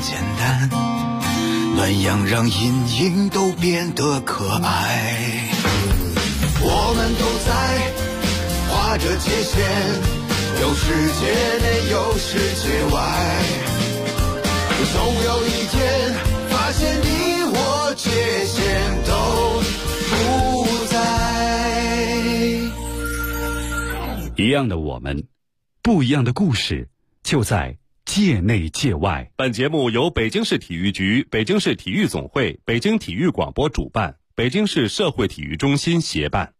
简单，暖阳让阴影都变得可爱。我们都在画着界限，有世界内有世界外，总有一天发现你我界限都不在。 一样的我们，不一样的故事，就在界内界外。 本节目由北京市体育局、北京市体育总会、北京体育广播主办，北京市社会体育中心协办。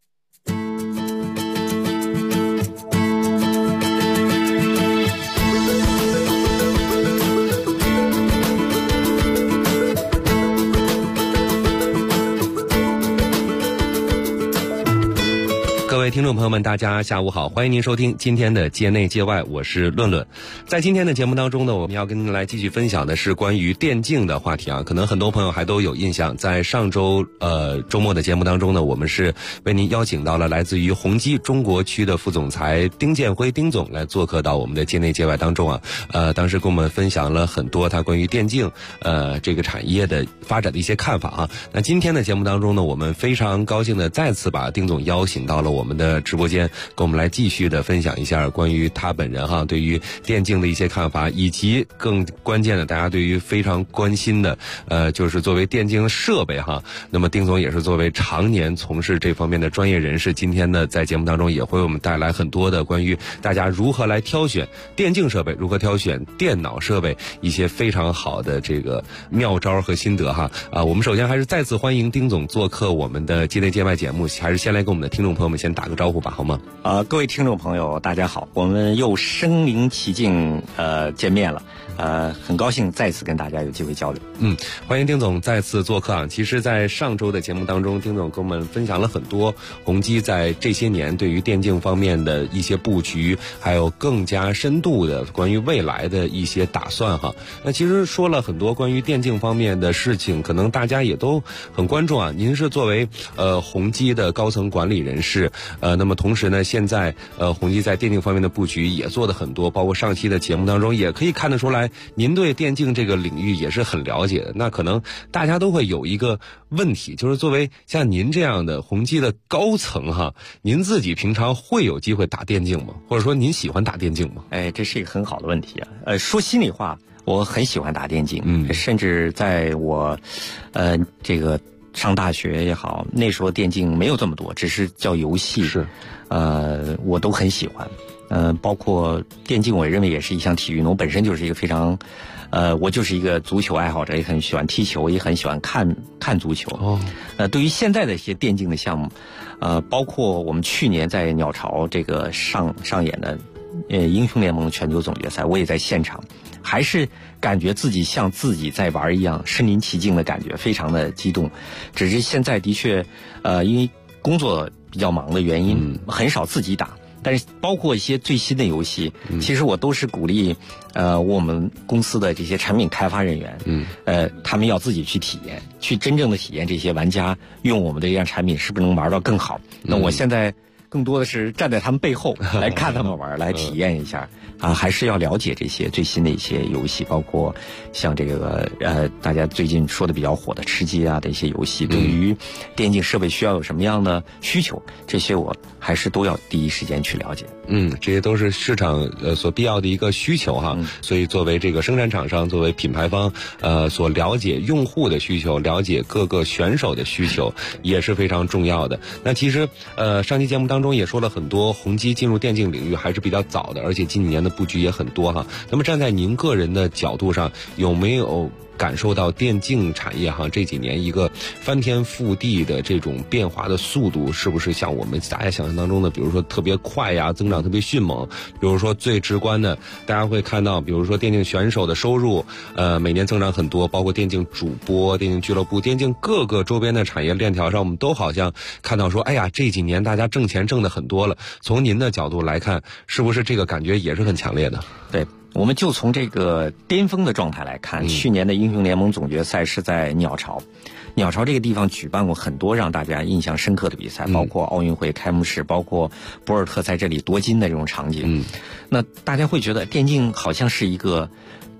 各位听众朋友们，大家下午好，欢迎您收听今天的界内界外，我是论论。在今天的节目当中呢，我们要跟您来继续分享的是关于电竞的话题啊。可能很多朋友还都有印象，在上周周末的节目当中呢，我们是为您邀请到了来自于宏基中国区的副总裁丁建辉丁总来做客到我们的界内界外当中啊。当时跟我们分享了很多他关于电竞这个产业的发展的一些看法啊。那今天的节目当中呢，我们非常高兴的再次把丁总邀请到了我们的直播间，跟我们来继续的分享一下关于他本人对于电竞的一些看法，以及更关键的大家对于非常关心的就是作为电竞设备那么丁总也是作为常年从事这方面的专业人士，今天呢在节目当中也会为我们带来很多的关于大家如何来挑选电竞设备，如何挑选电脑设备一些非常好的这个妙招和心得我们首先还是再次欢迎丁总做客我们的界内界外节目，还是先来跟我们的听众朋友们先打个招呼吧，好吗？ 各位听众朋友大家好，我们又身临其境见面了，很高兴再次跟大家有机会交流。 欢迎丁总再次做客其实在上周的节目当中，丁总跟我们分享了很多宏基在这些年对于电竞方面的一些布局，还有更加深度的关于未来的一些打算那其实说了很多关于电竞方面的事情，可能大家也都很关注您是作为宏基的高层管理人士，那么同时呢，现在宏基在电竞方面的布局也做得很多，包括上期的节目当中也可以看得出来，您对电竞这个领域也是很了解的。那可能大家都会有一个问题，就是作为像您这样的宏基的高层您自己平常会有机会打电竞吗？或者说您喜欢打电竞吗？ 这是一个很好的问题说心里话，我很喜欢打电竞，甚至在我这个上大学也好，那时候电竞没有这么多，只是叫游戏， 是我都很喜欢。包括电竞，我认为也是一项体育。我本身就是一个非常，我就是一个足球爱好者，也很喜欢踢球，也很喜欢看足球。对于现在的一些电竞的项目，包括我们去年在鸟巢这个上演的英雄联盟全球总决赛，我也在现场，还是感觉自己像自己在玩一样，身临其境的感觉，非常的激动。只是现在的确，因为工作比较忙的原因，很少自己打。但是包括一些最新的游戏，其实我都是鼓励我们公司的这些产品开发人员，他们要自己去体验，去真正的体验这些玩家用我们的这样产品是不是能玩到更好。那我现在更多的是站在他们背后来看他们玩，来体验一下还是要了解这些最新的一些游戏，包括像这个大家最近说的比较火的吃鸡的一些游戏，对于电竞设备需要有什么样的需求，这些我还是都要第一时间去了解。 这些都是市场所必要的一个需求所以作为这个生产厂商，作为品牌方所了解用户的需求，了解各个选手的需求也是非常重要的。那其实上期节目当中也说了很多，宏基进入电竞领域还是比较早的，而且近几年的布局也很多那么站在您个人的角度上，有没有感受到电竞产业这几年一个翻天覆地的这种变化的速度，是不是像我们大家想象当中的，比如说特别快增长特别迅猛？比如说最直观的，大家会看到，比如说电竞选手的收入每年增长很多，包括电竞主播、电竞俱乐部、电竞各个周边的产业链条上，我们都好像看到说，这几年大家挣钱挣得很多了。从您的角度来看，是不是这个感觉也是很强烈的？ 对，我们就从这个巅峰的状态来看，去年的英雄联盟总决赛是在鸟巢。鸟巢这个地方举办过很多让大家印象深刻的比赛，包括奥运会开幕式，包括博尔特在这里夺金的这种场景。那大家会觉得电竞好像是一个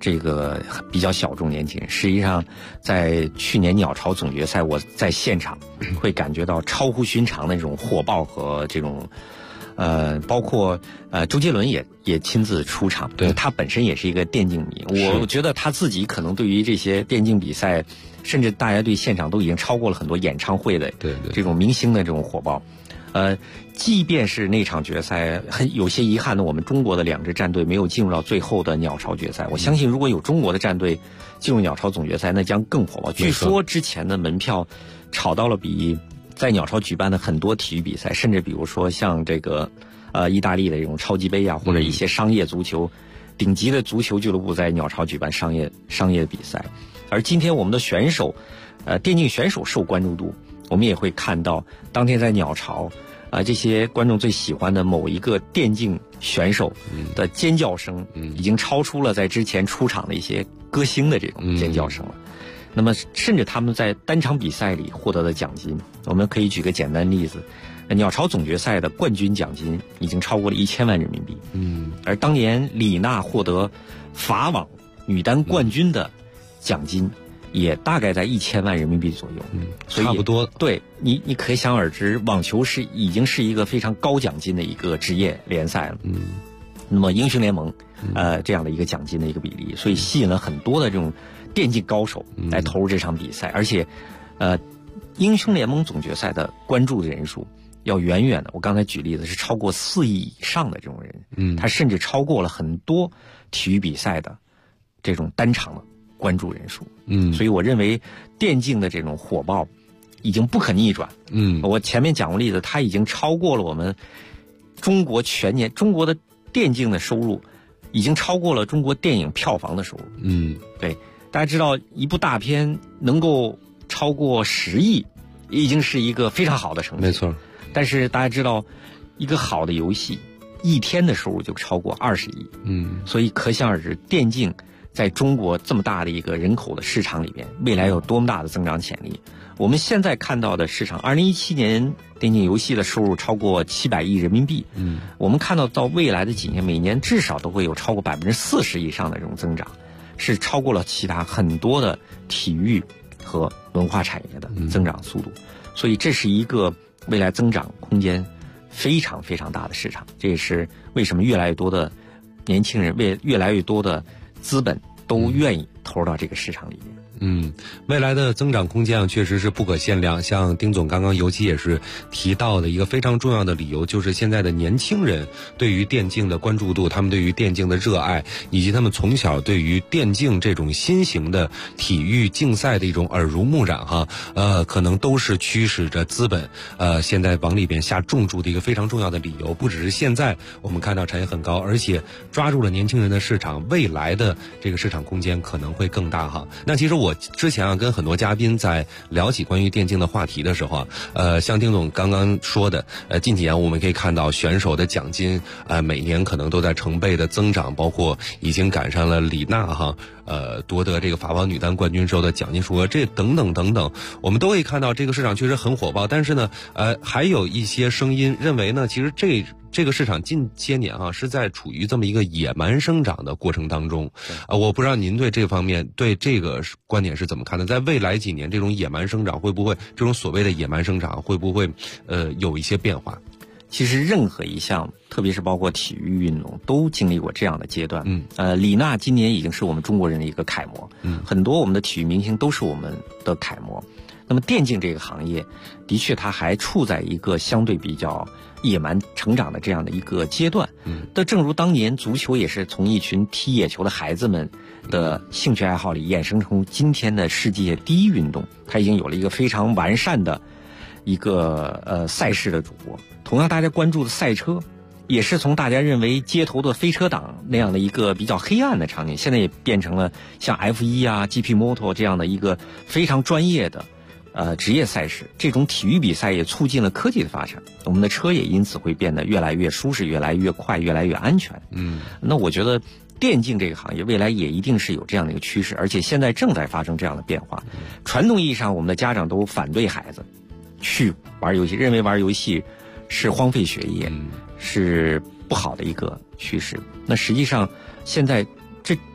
这个比较小众年轻人。实际上，在去年鸟巢总决赛，我在现场会感觉到超乎寻常的这种火爆和这种，包括周杰伦也亲自出场， 对， 他本身也是一个电竞迷，我觉得他自己可能对于这些电竞比赛，甚至大家对现场都已经超过了很多演唱会的这种明星的这种火爆。即便是那场决赛有些遗憾的，我们中国的2支战队没有进入到最后的鸟巢决赛。我相信如果有中国的战队进入鸟巢总决赛，那将更火爆。据说之前的门票炒到了比在鸟巢举办的很多体育比赛，甚至比如说像这个意大利的这种超级杯啊，或者一些商业足球顶级的足球俱乐部在鸟巢举办商业比赛。而今天我们的选手电竞选手受关注度，我们也会看到当天在鸟巢这些观众最喜欢的某一个电竞选手的尖叫声，已经超出了在之前出场的一些歌星的这种尖叫声了。那么甚至他们在单场比赛里获得的奖金，我们可以举个简单例子，鸟巢总决赛的冠军奖金已经超过了1000万人民币。而当年李娜获得法网女单冠军的奖金也大概在1000万人民币左右，所以差不多。对， 你可想而知，网球已经是一个非常高奖金的一个职业联赛了。那么英雄联盟这样的一个奖金的一个比例，所以吸引了很多的这种电竞高手来投入这场比赛，而且英雄联盟总决赛的关注的人数要远远的，我刚才举例子是超过4亿以上的这种人，他甚至超过了很多体育比赛的这种单场的关注人数。所以我认为电竞的这种火爆已经不可逆转。我前面讲过例子，它已经超过了我们中国的电竞的收入已经超过了中国电影票房的收入。对，大家知道一部大片能够超过10亿已经是一个非常好的成绩， 没错。 但是大家知道一个好的游戏一天的收入就超过20亿。所以可想而知电竞在中国这么大的一个人口的市场里边，未来有多么大的增长潜力。我们现在看到的市场，2017年电竞游戏的收入超过700亿人民币。我们看到未来的几年，每年至少都会有超过40%以上的这种增长，是超过了其他很多的体育和文化产业的增长速度。所以这是一个未来增长空间非常非常大的市场，这也是为什么越来越多的年轻人，越来越多的资本都愿意投入到这个市场里面。 未来的增长空间啊，确实是不可限量。像丁总刚刚尤其也是提到的一个非常重要的理由，就是现在的年轻人对于电竞的关注度，他们对于电竞的热爱，以及他们从小对于电竞这种新型的体育竞赛的一种耳濡目染哈，可能都是驱使着资本现在往里边下重注的一个非常重要的理由。不只是现在我们看到产业很高，而且抓住了年轻人的市场，未来的这个市场空间可能会更大哈。那其实我之前跟很多嘉宾在聊起关于电竞的话题的时候像丁总刚刚说的，近几年我们可以看到选手的奖金每年可能都在成倍的增长，包括已经赶上了李娜哈夺得这个法网女单冠军时候的奖金数额，这等等等等，我们都可以看到这个市场确实很火爆。但是呢还有一些声音认为呢，其实这个市场近些年是在处于这么一个野蛮生长的过程当中。我不知道您对这方面对这个观点是怎么看的？在未来几年，这种野蛮生长会不会，这种所谓的野蛮生长会不会有一些变化？ 其实任何一项，特别是包括体育运动，都经历过这样的阶段。李娜今年已经是我们中国人的一个楷模。很多我们的体育明星都是我们的楷模。那么电竞这个行业，的确它还处在一个相对比较野蛮成长的这样的一个阶段。但正如当年足球也是从一群踢野球的孩子们的兴趣爱好里衍生出今天的世界第一运动，它已经有了一个非常完善的一个赛事的主播。同样大家关注的赛车，也是从大家认为街头的飞车党那样的一个比较黑暗的场景，现在也变成了像 F1 啊 GP Moto 这样的一个非常专业的职业赛事。这种体育比赛也促进了科技的发展，我们的车也因此会变得越来越舒适，越来越快，越来越安全。那我觉得电竞这个行业未来也一定是有这样的一个趋势，而且现在正在发生这样的变化。传统意义上我们的家长都反对孩子去玩游戏，认为玩游戏是荒废学业，是不好的一个趋势。那实际上现在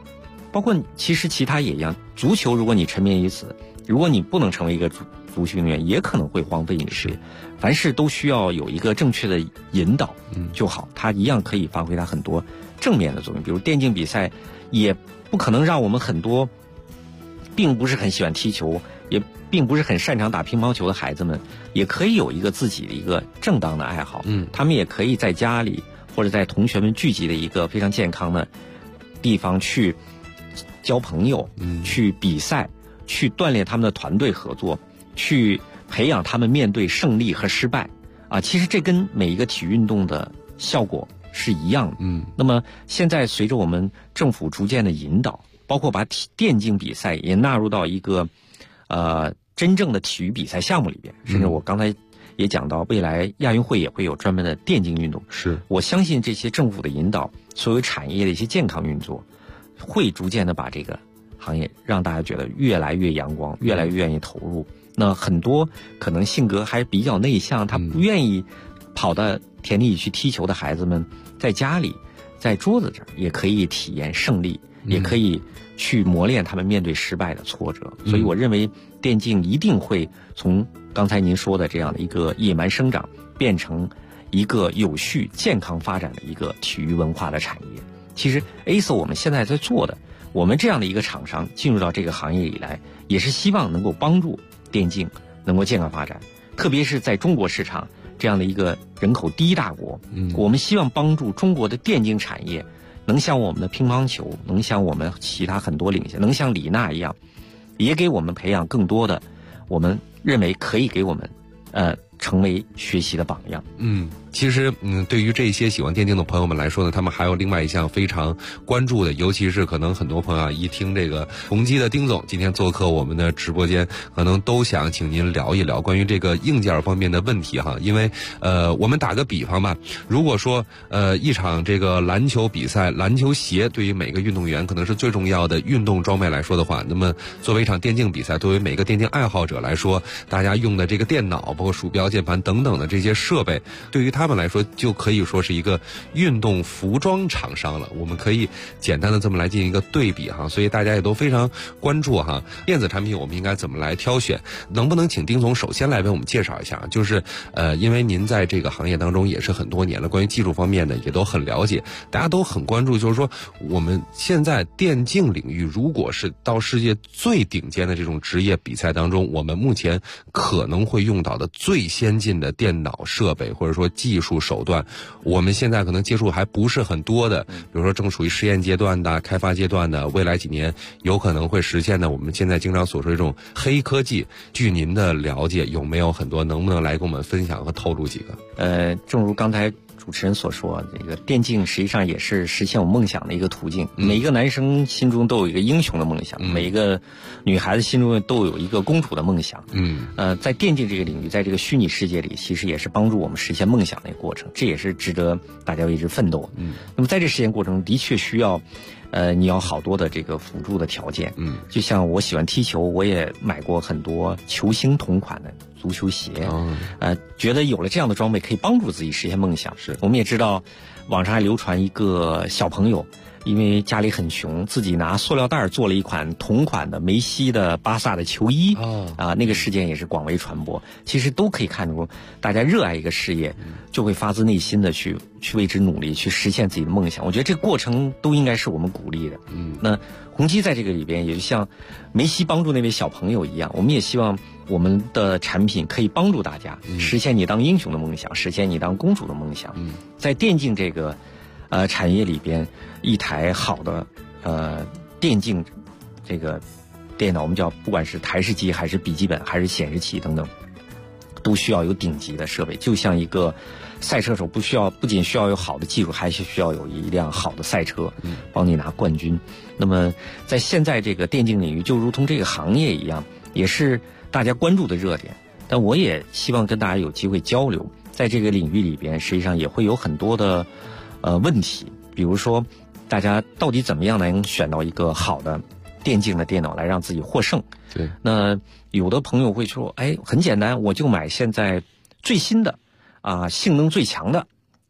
包括其实其他也一样，足球如果你沉迷于此，如果你不能成为一个足球运动员，也可能会荒废你的事业。凡事都需要有一个正确的引导就好，它一样可以发挥它很多正面的作用。比如电竞比赛，也不可能让我们很多并不是很喜欢踢球，也并不是很擅长打乒乓球的孩子们，也可以有一个自己的一个正当的爱好。他们也可以在家里或者在同学们聚集的一个非常健康的地方去交朋友，去比赛，去锻炼他们的团队合作，去培养他们面对胜利和失败啊。其实这跟每一个体育运动的效果是一样的。那么现在随着我们政府逐渐的引导，包括把电竞比赛也纳入到一个真正的体育比赛项目里边，甚至我刚才也讲到，未来亚运会也会有专门的电竞运动。 是，我相信这些政府的引导，所有产业的一些健康运作，会逐渐的把这个行业让大家觉得越来越阳光，越来越愿意投入。那很多可能性格还比较内向，他不愿意跑到田地里去踢球的孩子们，在家里在桌子这儿也可以体验胜利，也可以去磨练他们面对失败的挫折。所以我认为电竞一定会从刚才您说的这样的一个野蛮生长，变成一个有序健康发展的一个体育文化的产业。其实 ASO 我们现在在做的，我们这样的一个厂商进入到这个行业以来，也是希望能够帮助电竞能够健康发展，特别是在中国市场这样的一个人口第一大国，我们希望帮助中国的电竞产业能像我们的乒乓球，能像我们其他很多领域，能像李娜一样，也给我们培养更多的我们认为可以给我们成为学习的榜样。 其实对于这些喜欢电竞的朋友们来说呢，他们还有另外一项非常关注的，尤其是可能很多朋友一听这个宏基的丁总今天做客我们的直播间，可能都想请您聊一聊关于这个硬件方面的问题哈。因为我们打个比方吧，如果说一场这个篮球比赛，篮球鞋对于每个运动员可能是最重要的运动装备来说的话，那么作为一场电竞比赛，对于每个电竞爱好者来说，大家用的这个电脑，包括鼠标、键盘等等的这些设备，对于他们来说就可以说是一个运动服装厂商了。我们可以简单的这么来进行一个对比哈，所以大家也都非常关注哈，电子产品我们应该怎么来挑选？能不能请丁总首先来为我们介绍一下？就是因为您在这个行业当中也是很多年了，关于技术方面呢也都很了解，大家都很关注，就是说我们现在电竞领域如果是到世界最顶尖的这种职业比赛当中，我们目前可能会用到的最先进的电脑设备或者说技术手段，我们现在可能接触还不是很多的，比如说正属于实验阶段的、开发阶段的，未来几年有可能会实现的，我们现在经常所说的这种黑科技，据您的了解有没有很多，能不能来跟我们分享和透露几个？ 正如刚才主持人所说，这个电竞实际上也是实现我梦想的一个途径。每一个男生心中都有一个英雄的梦想，每一个女孩子心中都有一个公主的梦想。在电竞这个领域，在这个虚拟世界里，其实也是帮助我们实现梦想的一个过程，这也是值得大家为之奋斗。那么在这实现过程中，的确需要你要好多的这个辅助的条件。就像我喜欢踢球，我也买过很多球星同款的足球鞋，觉得有了这样的装备可以帮助自己实现梦想。我们也知道，网上还流传一个小朋友，因为家里很穷，自己拿塑料袋做了一款同款的梅西的巴萨的球衣。那个事件也是广为传播。其实都可以看出，大家热爱一个事业，就会发自内心的去为之努力，去实现自己的梦想。我觉得这个过程都应该是我们鼓励的。那宏基在这个里边，也就像梅西帮助那位小朋友一样，我们也希望我们的产品可以帮助大家实现你当英雄的梦想，实现你当公主的梦想。在电竞这个产业里边，一台好的电竞这个电脑，我们叫不管是台式机还是笔记本还是显示器等等，都需要有顶级的设备。就像一个赛车手不仅需要有好的技术，还是需要有一辆好的赛车帮你拿冠军。那么在现在这个电竞领域，就如同这个行业一样，也是大家关注的热点。但我也希望跟大家有机会交流，在这个领域里边，实际上也会有很多的问题，比如说大家到底怎么样能选到一个好的电竞的电脑来让自己获胜。 对， 那有的朋友会说，很简单，我就买现在最新的性能最强的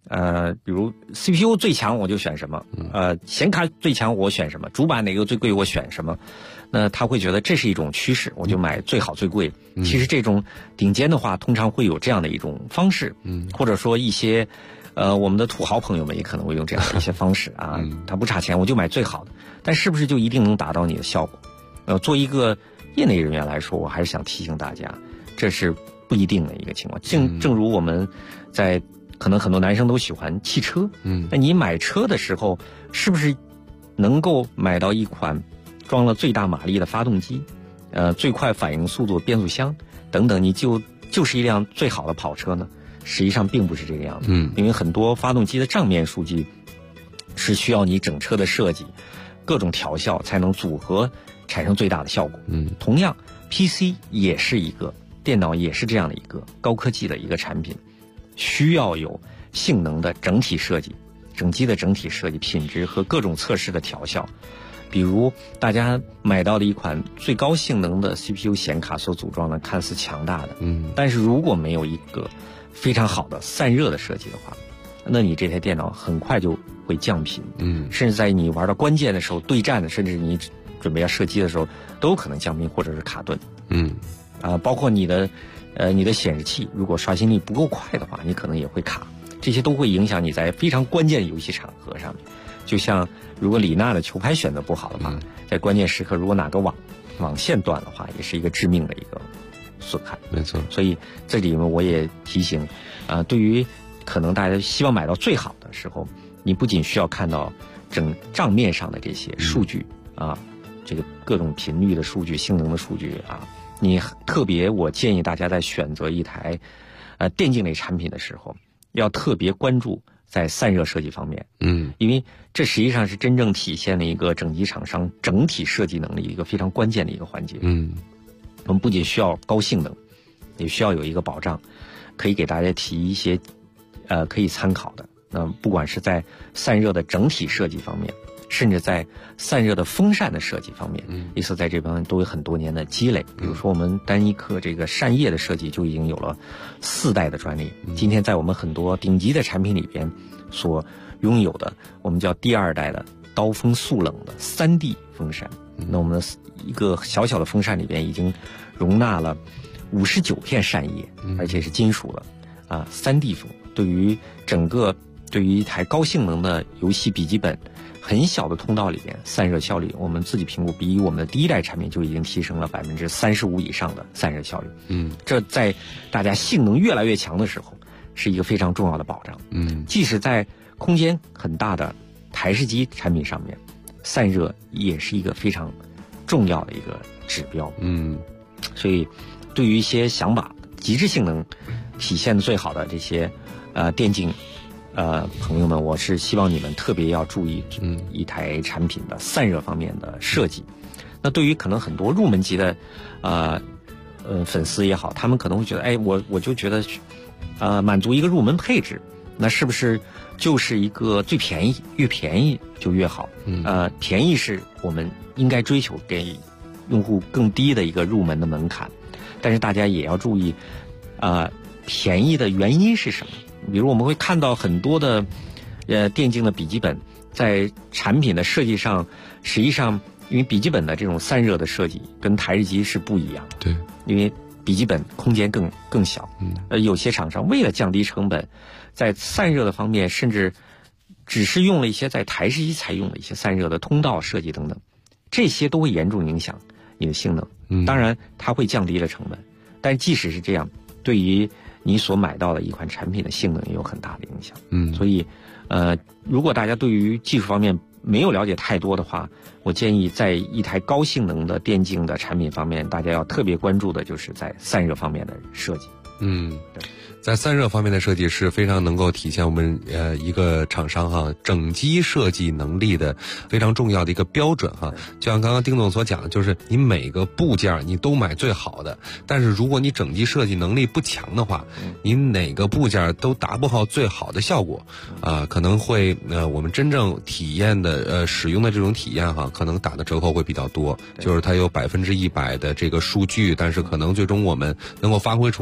比如 CPU 最强我就选什么，显卡最强我选什么，主板哪个最贵我选什么，那他会觉得这是一种趋势，我就买最好最贵。其实这种顶尖的话，通常会有这样的一种方式，或者说一些我们的土豪朋友们也可能会用这样的一些方式啊，他不差钱我就买最好的，但是不是就一定能达到你的效果？做一个业内人员来说，我还是想提醒大家，这是不一定的一个情况。正如我们在可能很多男生都喜欢汽车，那你买车的时候，是不是能够买到一款装了最大马力的发动机，最快反应速度变速箱等等，你就是一辆最好的跑车呢？实际上并不是这个样子，因为很多发动机的账面数据是需要你整车的设计、各种调校才能组合产生最大的效果。同样 PC 也是一个，电脑也是这样的一个高科技的一个产品，需要有性能的整体设计、整机的整体设计、品质和各种测试的调校。比如大家买到的一款最高性能的 CPU 显卡所组装的看似强大的，但是如果没有一个非常好的散热的设计的话，那你这台电脑很快就会降频，甚至在你玩到关键的时候、对战的，甚至你准备要射击的时候，都有可能降频或者是卡顿。包括你的显示器，如果刷新率不够快的话，你可能也会卡，这些都会影响你在非常关键的游戏场合上面。就像如果李娜的球拍选择不好的话，在关键时刻如果哪个网线断的话，也是一个致命的一个损害。 没错。 所以这里面我也提醒，对于可能大家希望买到最好的时候，你不仅需要看到整账面上的这些数据这个各种频率的数据、性能的数据你特别我建议大家在选择一台电竞类产品的时候，要特别关注在散热设计方面，因为这实际上是真正体现了一个整机厂商整体设计能力一个非常关键的一个环节。我们不仅需要高性能，也需要有一个保障，可以给大家提一些可以参考的。那不管是在散热的整体设计方面，甚至在散热的风扇的设计方面，意思在这方面都有很多年的积累。比如说我们单一颗这个扇叶的设计就已经有了4代的专利，今天在我们很多顶级的产品里边所拥有的，我们叫第2代的刀锋速冷的3D 风扇。那我们的一个小小的风扇里边已经容纳了59片扇叶，而且是金属的3D 风，对于一台高性能的游戏笔记本很小的通道里边，散热效率我们自己评估比我们的第1代产品就已经提升了35%以上的散热效率。这在大家性能越来越强的时候是一个非常重要的保障。即使在空间很大的台式机产品上面，散热也是一个非常重要的一个指标。所以对于一些想把极致性能体现的最好的这些电竞朋友们，我是希望你们特别要注意一台产品的散热方面的设计。那对于可能很多入门级的粉丝也好，他们可能会觉得我就觉得满足一个入门配置，那是不是就是一个最便宜，越便宜就越好？便宜是我们应该追求给用户更低的一个入门的门槛，但是大家也要注意便宜的原因是什么。比如我们会看到很多的电竞的笔记本在产品的设计上，实际上因为笔记本的这种散热的设计跟台式机是不一样的。 对， 因为笔记本空间更小。有些厂商为了降低成本，在散热的方面甚至只是用了一些在台式机才用的一些散热的通道设计等等，这些都会严重影响你的性能。当然它会降低了成本，但是即使是这样，对于你所买到的一款产品的性能也有很大的影响。所以如果大家对于技术方面没有了解太多的话，我建议在一台高性能的电竞的产品方面，大家要特别关注的就是在散热方面的设计。对。 在散热方面的设计是非常能够体现我们一个厂商整机设计能力的非常重要的一个标准就像刚刚丁总所讲的，就是你每个部件你都买最好的，但是如果你整机设计能力不强的话，你哪个部件都达不到最好的效果可能会我们真正体验的使用的这种体验可能打的折扣会比较多，就是它有100%的这个数据，但是可能最终我们能够发挥出来的只有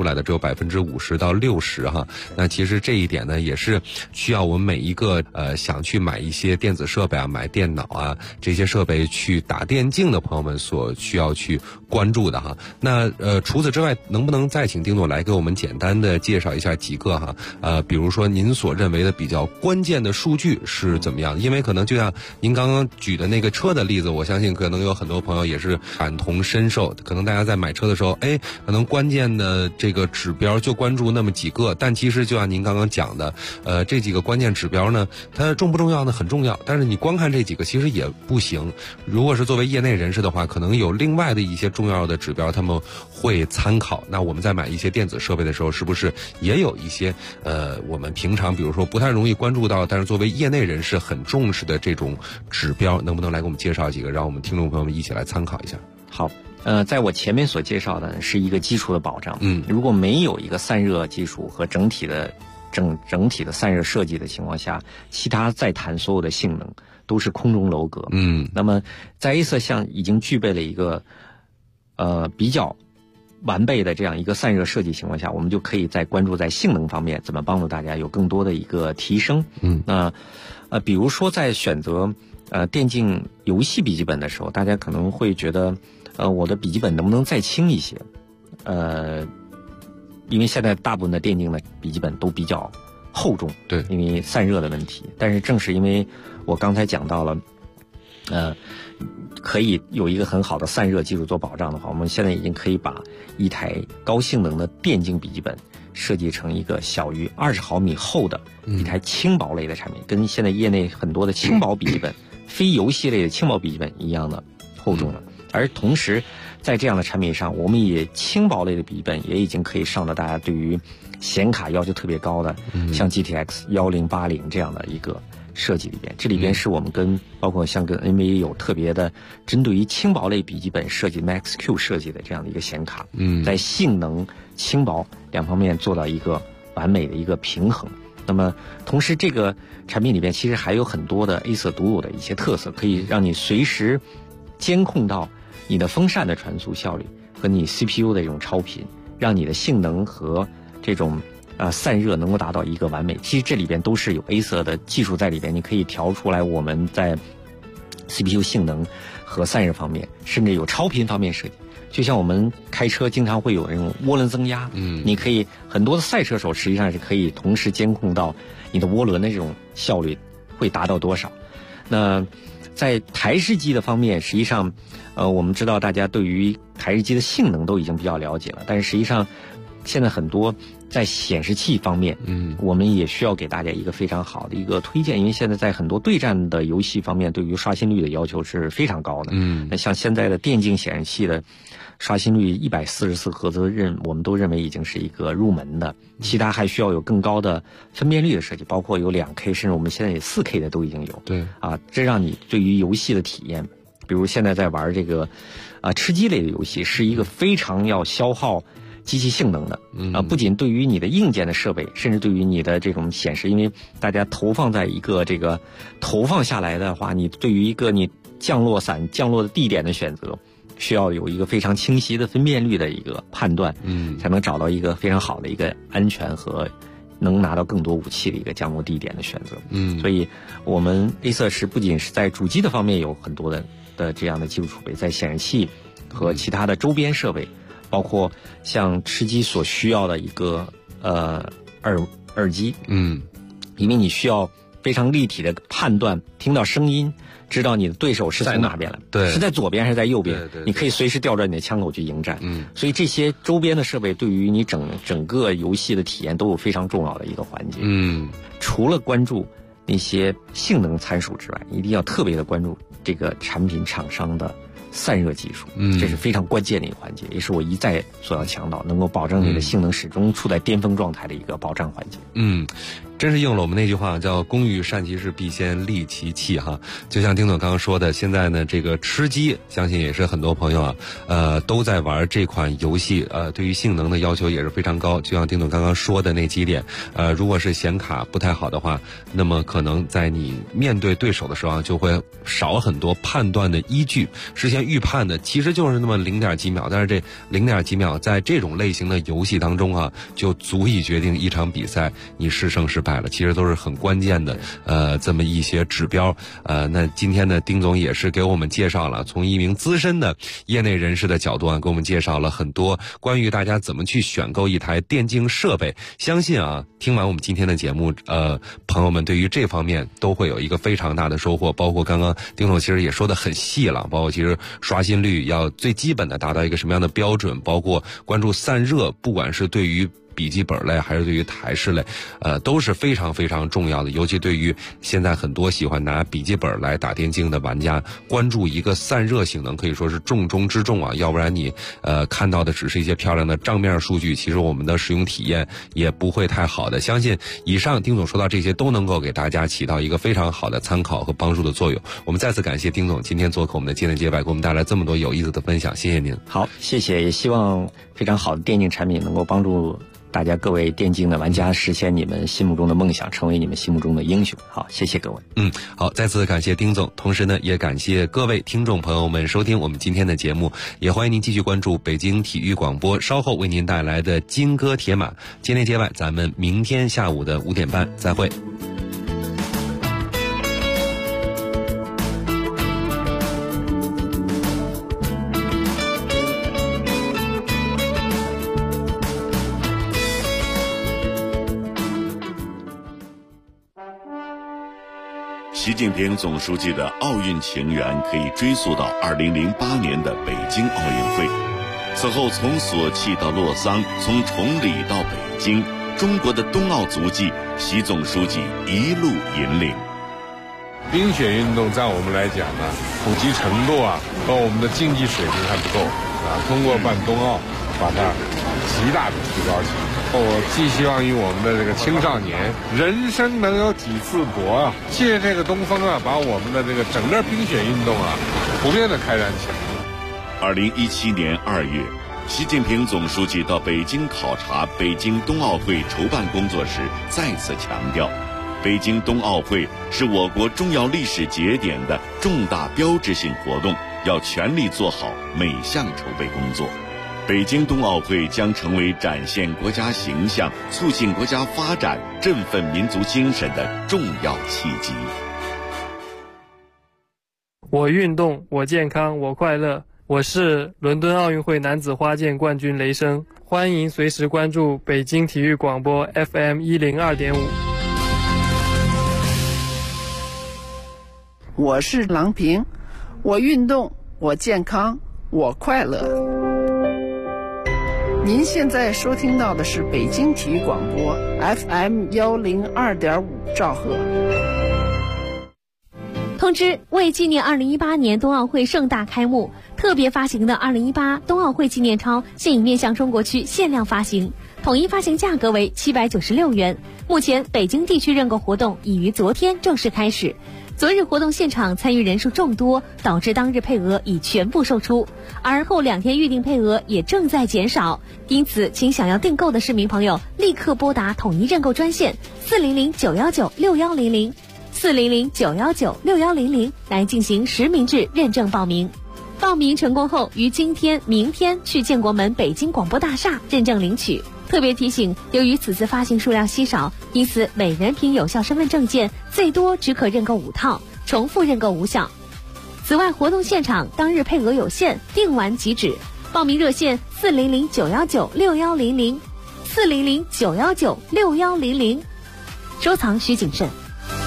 50%到60%哈。那其实这一点呢，也是需要我们每一个想去买一些电子设备啊、买电脑啊这些设备去打电竞的朋友们所需要去关注的哈。那除此之外，能不能再请丁总来给我们简单的介绍一下几个哈？比如说您所认为的比较关键的数据是怎么样的？因为可能就像您刚刚举的那个车的例子，我相信可能有很多朋友也是感同身受。可能大家在买车的时候，可能关键的这个指标就关注那么几个，但其实就像您刚刚讲的，这几个关键指标呢，它重不重要呢？很重要。但是你光看这几个其实也不行。如果是作为业内人士的话，可能有另外的一些重要的指标他们会参考。那我们在买一些电子设备的时候，是不是也有一些我们平常比如说不太容易关注到，但是作为业内人士很重视的这种指标，能不能来给我们介绍几个，让我们听众朋友们一起来参考一下？ 好，在我前面所介绍的是一个基础的保障。如果没有一个散热技术和整体的散热设计的情况下，其他再谈所有的性能都是空中楼阁。那么在 A 色像已经具备了一个比较完备的这样一个散热设计情况下，我们就可以在关注在性能方面怎么帮助大家有更多的一个提升。那比如说在选择电竞游戏笔记本的时候，大家可能会觉得我的笔记本能不能再轻一些？因为现在大部分的电竞的笔记本都比较厚重， 对， 因为散热的问题。但是正是因为我刚才讲到了，可以有一个很好的散热技术做保障的话，我们现在已经可以把一台高性能的电竞笔记本设计成一个小于20毫米厚的一台轻薄类的产品，跟现在业内很多的轻薄笔记本、非游戏类的轻薄笔记本一样的厚重的。而同时在这样的产品上，我们也轻薄类的笔记本也已经可以上到大家对于显卡要求特别高的，像 GTX 1080这样的一个设计里边。这里边是我们包括像跟 NVIDIA 有特别的针对于轻薄类笔记本设计 Max-Q 设计的这样的一个显卡，在性能、轻薄两方面做到一个完美的一个平衡。那么同时这个产品里边其实还有很多的 A 色独有的一些特色，可以让你随时监控到你的风扇的传输效率和你 CPU 的这种超频，让你的性能和这种散热能够达到一个完美。其实这里边都是有 A 色的技术在里边，你可以调出来我们在 CPU 性能和散热方面，甚至有超频方面设计。就像我们开车经常会有那种涡轮增压，你可以很多的赛车手实际上是可以同时监控到你的涡轮的这种效率会达到多少。那在台式机的方面，实际上我们知道大家对于台式机的性能都已经比较了解了，但是实际上现在很多在显示器方面，我们也需要给大家一个非常好的一个推荐，因为现在在很多对战的游戏方面，对于刷新率的要求是非常高的。那像现在的电竞显示器的刷新率144赫兹我们都认为已经是一个入门的，其他还需要有更高的分辨率的设计，包括有2K， 甚至我们现在有4K 的都已经有。对这让你对于游戏的体验，比如现在在玩这个吃鸡类的游戏，是一个非常要消耗机器性能的不仅对于你的硬件的设备，甚至对于你的这种显示，因为大家投放在一个这个投放下来的话，你对于一个你降落的地点的选择，需要有一个非常清晰的分辨率的一个判断，才能找到一个非常好的一个安全和能拿到更多武器的一个降落地点的选择。所以我们 A 色是不仅是在主机的方面有很多的这样的技术储备，在显示器和其他的周边设备，包括像吃鸡所需要的一个耳机，因为你需要非常立体的判断，听到声音，知道你的对手是从哪边来，对，是在左边还是在右边，你可以随时调转你的枪口去迎战。所以这些周边的设备对于你整个游戏的体验都有非常重要的一个环节。除了关注那些性能参数之外，一定要特别的关注这个产品厂商的散热技术，这是非常关键的一个环节，也是我一再所要强调，能够保证你的性能始终处在巅峰状态的一个保障环节。 真是应了我们那句话，叫工欲善其事，必先利其器哈。就像丁总刚刚说的，现在呢这个吃鸡，相信也是很多朋友都在玩这款游戏，对于性能的要求也是非常高。就像丁总刚刚说的那几点，如果是显卡不太好的话，那么可能在你面对对手的时候就会少很多判断的依据，事先预判的其实就是那么0.几秒，但是这0.几秒在这种类型的游戏当中就足以决定一场比赛你是胜是败了，其实都是很关键的这么一些指标。那今天呢，丁总也是给我们介绍了，从一名资深的业内人士的角度给我们介绍了很多关于大家怎么去选购一台电竞设备。相信听完我们今天的节目，朋友们对于这方面都会有一个非常大的收获。包括刚刚丁总其实也说得很细了，包括其实刷新率要最基本的达到一个什么样的标准，包括关注散热，不管是对于笔记本类还是对于台式类，都是非常非常重要的。尤其对于现在很多喜欢拿笔记本来打电竞的玩家，关注一个散热性能可以说是重中之重要不然你看到的只是一些漂亮的账面数据，其实我们的使用体验也不会太好的。相信以上丁总说到这些都能够给大家起到一个非常好的参考和帮助的作用。我们再次感谢丁总今天做客我们的接内接外，给我们带来这么多有意思的分享，谢谢您。 好，谢谢，也希望非常好的电竞产品能够帮助大家各位电竞的玩家实现你们心目中的梦想，成为你们心目中的英雄。好，谢谢各位。 好，再次感谢丁总，同时呢也感谢各位听众朋友们收听我们今天的节目，也欢迎您继续关注北京体育广播稍后为您带来的金戈铁马。接内接外，咱们明天下午的5点半再会。 习近平总书记的奥运情缘可以追溯到2008年的北京奥运会。此后从索契到洛桑，从崇礼到北京，中国的冬奥足迹，习总书记一路引领。 冰雪运动在我们来讲呢，普及程度和我们的竞技水平还不够通过办冬奥，把它极大的提高起来。我寄希望于我们的这个青少年，人生能有几次搏借这个东风把我们的这个整个冰雪运动普遍的开展起来。 2017年2月，习近平总书记到北京考察北京冬奥会筹办工作时，再次强调，北京冬奥会是我国重要历史节点的重大标志性活动，要全力做好每项筹备工作。北京冬奥会将成为展现国家形象、促进国家发展、振奋民族精神的重要契机。 我运动，我健康，我快乐。我是伦敦奥运会男子花剑冠军雷声，欢迎随时关注北京体育广播 FM102.5。 我是郎平，我运动，我健康，我快乐。您现在收听到的是北京体育广播 FM102.5兆赫。 通知：为纪念2018年冬奥会盛大开幕，特别发行的2018冬奥会纪念钞现已面向中国区限量发行，统一发行价格为796元。目前北京地区认购活动已于昨天正式开始。昨日活动现场参与人数众多，导致当日配额已全部售出，而后2天预订配额也正在减少，因此请想要订购的市民朋友立刻拨打统一认购专线400-919-6100 400-919-6100来进行实名制认证报名。报名成功后，于今天、明天去建国门北京广播大厦认证领取。特别提醒，由于此次发行数量稀少，因此每人凭有效身份证件最多只可认购5套，重复认购无效。此外，活动现场当日配额有限，订完即止。报名热线400-919-6100 400-919-6100。收藏需谨慎。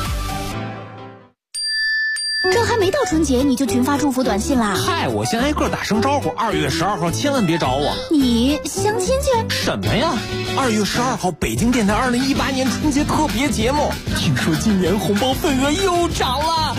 这还没到春节你就群发祝福短信啦？ 嗨，我先挨个打声招呼，2月12号千万别找我。 你相亲去？ 什么呀？2月12号北京电台2018年春节特别节目，听说今年红包份额又涨了。